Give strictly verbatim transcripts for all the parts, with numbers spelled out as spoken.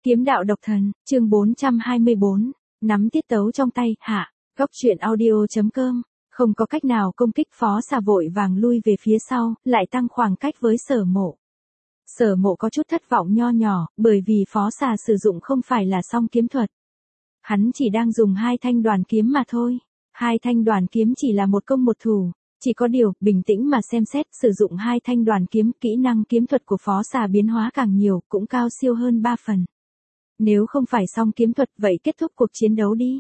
Kiếm đạo độc thần, chương bốn trăm hai mươi bốn, nắm tiết tấu trong tay, hạ, góc truyện audio.com, không có cách nào công kích Phó Xà vội vàng lui về phía sau, lại tăng khoảng cách với Sở Mộ. Sở Mộ có chút thất vọng nho nhỏ, bởi vì Phó Xà sử dụng không phải là song kiếm thuật. Hắn chỉ đang dùng hai thanh đoàn kiếm mà thôi. Hai thanh đoàn kiếm chỉ là một công một thủ, chỉ có điều, bình tĩnh mà xem xét, sử dụng hai thanh đoàn kiếm, kỹ năng kiếm thuật của Phó Xà biến hóa càng nhiều, cũng cao siêu hơn ba phần. Nếu không phải song kiếm thuật vậy kết thúc cuộc chiến đấu đi.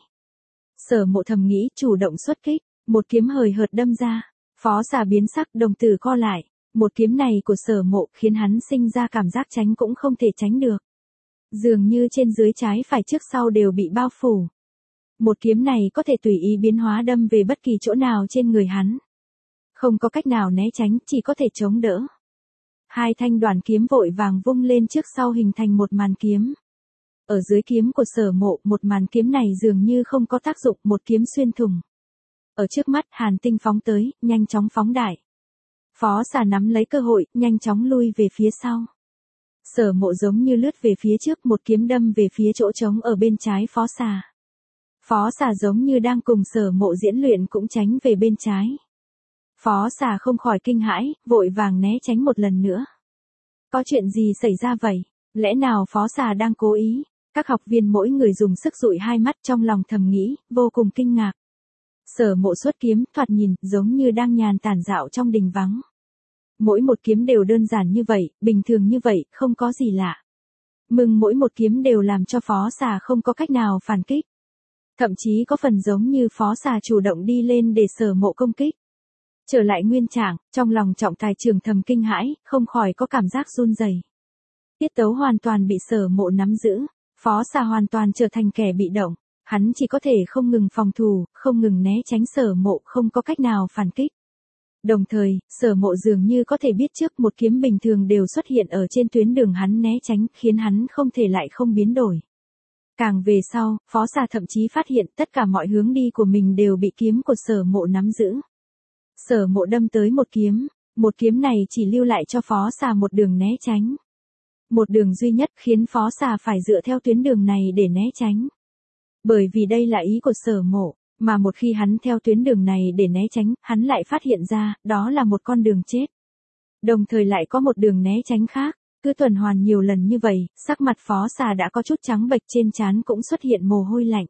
Sở Mộ thầm nghĩ, chủ động xuất kích, một kiếm hời hợt đâm ra, Phó Xà biến sắc, đồng tử co lại, một kiếm này của Sở Mộ khiến hắn sinh ra cảm giác tránh cũng không thể tránh được. Dường như trên dưới trái phải trước sau đều bị bao phủ. Một kiếm này có thể tùy ý biến hóa đâm về bất kỳ chỗ nào trên người hắn. Không có cách nào né tránh, chỉ có thể chống đỡ. Hai thanh đoàn kiếm vội vàng vung lên trước sau hình thành một màn kiếm. Ở dưới kiếm của Sở Mộ, một màn kiếm này dường như không có tác dụng, một kiếm xuyên thủng. Ở trước mắt, hàn tinh phóng tới, nhanh chóng phóng đại. Phó Xà nắm lấy cơ hội, nhanh chóng lui về phía sau. Sở Mộ giống như lướt về phía trước, một kiếm đâm về phía chỗ trống ở bên trái Phó Xà. Phó Xà giống như đang cùng Sở Mộ diễn luyện cũng tránh về bên trái. Phó Xà không khỏi kinh hãi, vội vàng né tránh một lần nữa. Có chuyện gì xảy ra vậy? Lẽ nào Phó Xà đang cố ý? Các học viên mỗi người dùng sức dụi hai mắt, trong lòng thầm nghĩ, vô cùng kinh ngạc. Sở Mộ xuất kiếm, thoạt nhìn, giống như đang nhàn tản dạo trong đình vắng. Mỗi một kiếm đều đơn giản như vậy, bình thường như vậy, không có gì lạ. Mừng mỗi một kiếm đều làm cho Phó Xà không có cách nào phản kích. Thậm chí có phần giống như Phó Xà chủ động đi lên để Sở Mộ công kích. Trở lại nguyên trạng, trong lòng Trọng Tài Trường thầm kinh hãi, không khỏi có cảm giác run rẩy. Tiết tấu hoàn toàn bị Sở Mộ nắm giữ, Phó Xà hoàn toàn trở thành kẻ bị động, hắn chỉ có thể không ngừng phòng thủ, không ngừng né tránh Sở Mộ, không có cách nào phản kích. Đồng thời, Sở Mộ dường như có thể biết trước một kiếm bình thường đều xuất hiện ở trên tuyến đường hắn né tránh, khiến hắn không thể lại không biến đổi. Càng về sau, Phó Xà thậm chí phát hiện tất cả mọi hướng đi của mình đều bị kiếm của Sở Mộ nắm giữ. Sở Mộ đâm tới một kiếm, một kiếm này chỉ lưu lại cho Phó Xà một đường né tránh. Một đường duy nhất khiến Phó Xà phải dựa theo tuyến đường này để né tránh. Bởi vì đây là ý của Sở Mộ, mà một khi hắn theo tuyến đường này để né tránh, hắn lại phát hiện ra, đó là một con đường chết. Đồng thời lại có một đường né tránh khác, cứ tuần hoàn nhiều lần như vậy, sắc mặt Phó Xà đã có chút trắng bệch, trên trán cũng xuất hiện mồ hôi lạnh.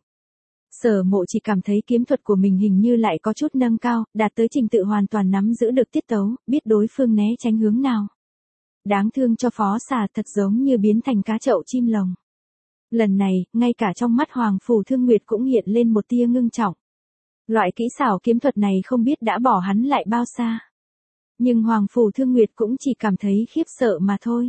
Sở Mộ chỉ cảm thấy kiếm thuật của mình hình như lại có chút nâng cao, đạt tới trình tự hoàn toàn nắm giữ được tiết tấu, biết đối phương né tránh hướng nào. Đáng thương cho Phó Xà, thật giống như biến thành cá chậu chim lồng. Lần này, ngay cả trong mắt Hoàng Phủ Thương Nguyệt cũng hiện lên một tia ngưng trọng. Loại kỹ xảo kiếm thuật này không biết đã bỏ hắn lại bao xa. Nhưng Hoàng Phủ Thương Nguyệt cũng chỉ cảm thấy khiếp sợ mà thôi.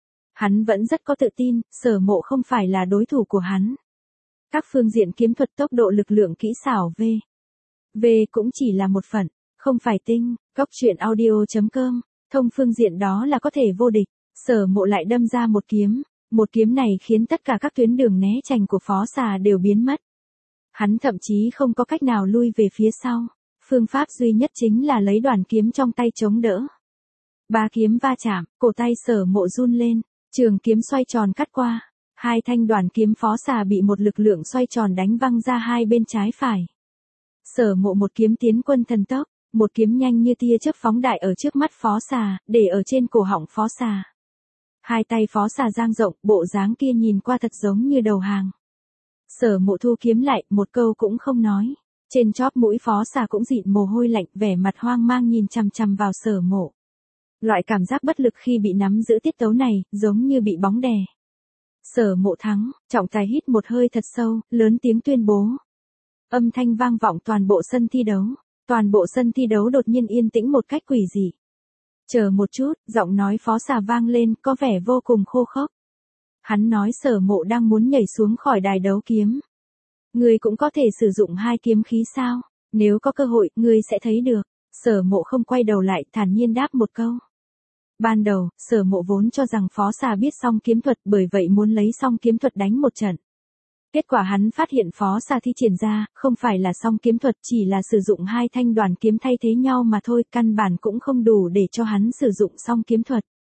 Hắn vẫn rất có tự tin, Sở Mộ không phải là đối thủ của hắn. Các phương diện kiếm thuật, tốc độ, lực lượng, kỹ xảo V. V cũng chỉ là một phần, không phải tinh, góc truyện audio.com, thông phương diện đó là có thể vô địch. Sở Mộ lại đâm ra một kiếm, một kiếm này khiến tất cả các tuyến đường né tránh của Phó Xà đều biến mất. Hắn thậm chí không có cách nào lui về phía sau, phương pháp duy nhất chính là lấy đoàn kiếm trong tay chống đỡ. Ba kiếm va chạm, cổ tay Sở Mộ run lên, trường kiếm xoay tròn cắt qua. Hai thanh đoàn kiếm Phó Xà bị một lực lượng xoay tròn đánh văng ra hai bên trái phải. Sở Mộ một kiếm tiến quân thần tốc, một kiếm nhanh như tia chớp phóng đại ở trước mắt Phó Xà, để ở trên cổ họng Phó Xà. Hai tay Phó Xà dang rộng, bộ dáng kia nhìn qua thật giống như đầu hàng. Sở Mộ thu kiếm lại, một câu cũng không nói. Trên chóp mũi Phó Xà cũng dịn mồ hôi lạnh, vẻ mặt hoang mang nhìn chằm chằm vào Sở Mộ. Loại cảm giác bất lực khi bị nắm giữ tiết tấu này, giống như bị bóng đè. Sở Mộ thắng, Trọng Tài hít một hơi thật sâu, lớn tiếng tuyên bố. Âm thanh vang vọng toàn bộ sân thi đấu, toàn bộ sân thi đấu đột nhiên yên tĩnh một cách quỷ dị. Chờ một chút, giọng nói Phó Xà vang lên, có vẻ vô cùng khô khốc. Hắn nói Sở Mộ đang muốn nhảy xuống khỏi đài đấu kiếm. Ngươi cũng có thể sử dụng hai kiếm khí sao? Nếu có cơ hội, ngươi sẽ thấy được. Sở Mộ không quay đầu lại, thản nhiên đáp một câu. Ban đầu, Sở Mộ vốn cho rằng Phó Xà biết song kiếm thuật, bởi vậy muốn lấy song kiếm thuật đánh một trận. Kết quả hắn phát hiện Phó Xà thi triển ra, không phải là song kiếm thuật, chỉ là sử dụng hai thanh đoàn kiếm thay thế nhau mà thôi, căn bản cũng không đủ để cho hắn sử dụng song kiếm thuật.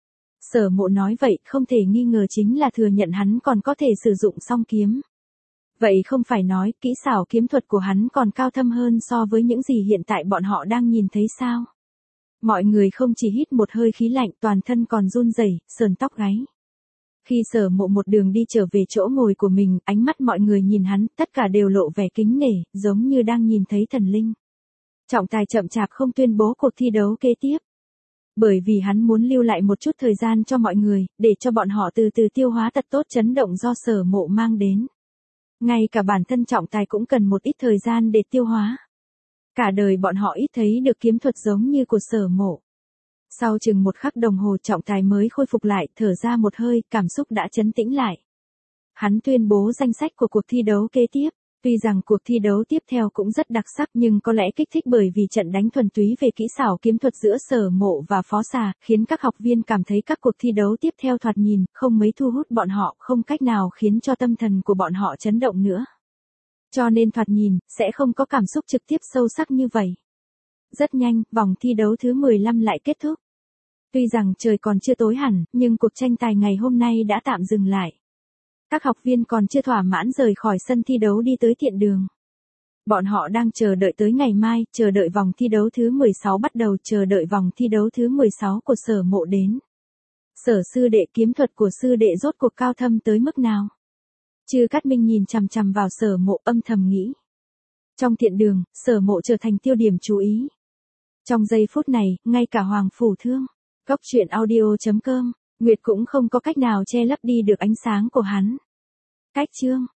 Sở Mộ nói vậy không thể nghi ngờ chính là thừa nhận hắn còn có thể sử dụng song kiếm. Vậy không phải nói kỹ xảo kiếm thuật của hắn còn cao thâm hơn so với những gì hiện tại bọn họ đang nhìn thấy sao? Mọi người không chỉ hít một hơi khí lạnh, toàn thân còn run rẩy, sờn tóc gáy. Khi Sở Mộ một đường đi trở về chỗ ngồi của mình, ánh mắt mọi người nhìn hắn, tất cả đều lộ vẻ kính nể, giống như đang nhìn thấy thần linh. Trọng tài chậm chạp không tuyên bố cuộc thi đấu kế tiếp. Bởi vì hắn muốn lưu lại một chút thời gian cho mọi người, để cho bọn họ từ từ tiêu hóa tật tốt chấn động do Sở Mộ mang đến. Ngay cả bản thân trọng tài cũng cần một ít thời gian để tiêu hóa. Cả đời bọn họ ít thấy được kiếm thuật giống như của Sở Mộ. Sau chừng một khắc đồng hồ trọng tài mới khôi phục lại, thở ra một hơi, cảm xúc đã trấn tĩnh lại. Hắn tuyên bố danh sách của cuộc thi đấu kế tiếp. Tuy rằng cuộc thi đấu tiếp theo cũng rất đặc sắc nhưng có lẽ kích thích bởi vì trận đánh thuần túy về kỹ xảo kiếm thuật giữa Sở Mộ và Phó Xà, khiến các học viên cảm thấy các cuộc thi đấu tiếp theo thoạt nhìn, không mấy thu hút bọn họ, không cách nào khiến cho tâm thần của bọn họ chấn động nữa. Cho nên thoạt nhìn, sẽ không có cảm xúc trực tiếp sâu sắc như vậy. Rất nhanh, vòng thi đấu thứ mười lăm lại kết thúc. Tuy rằng trời còn chưa tối hẳn, nhưng cuộc tranh tài ngày hôm nay đã tạm dừng lại. Các học viên còn chưa thỏa mãn rời khỏi sân thi đấu đi tới thiện đường. Bọn họ đang chờ đợi tới ngày mai, chờ đợi vòng thi đấu thứ mười sáu bắt đầu, chờ đợi vòng thi đấu thứ mười sáu của Sở Mộ đến. Sở sư đệ, kiếm thuật của sư đệ rốt cuộc cao thâm tới mức nào? Chư Cát Minh nhìn chằm chằm vào Sở Mộ âm thầm nghĩ. Trong thiện đường, Sở Mộ trở thành tiêu điểm chú ý. Trong giây phút này, ngay cả Hoàng Phủ Thương, Góc Truyện Audio chấm com, Nguyệt cũng không có cách nào che lấp đi được ánh sáng của hắn. Cách chương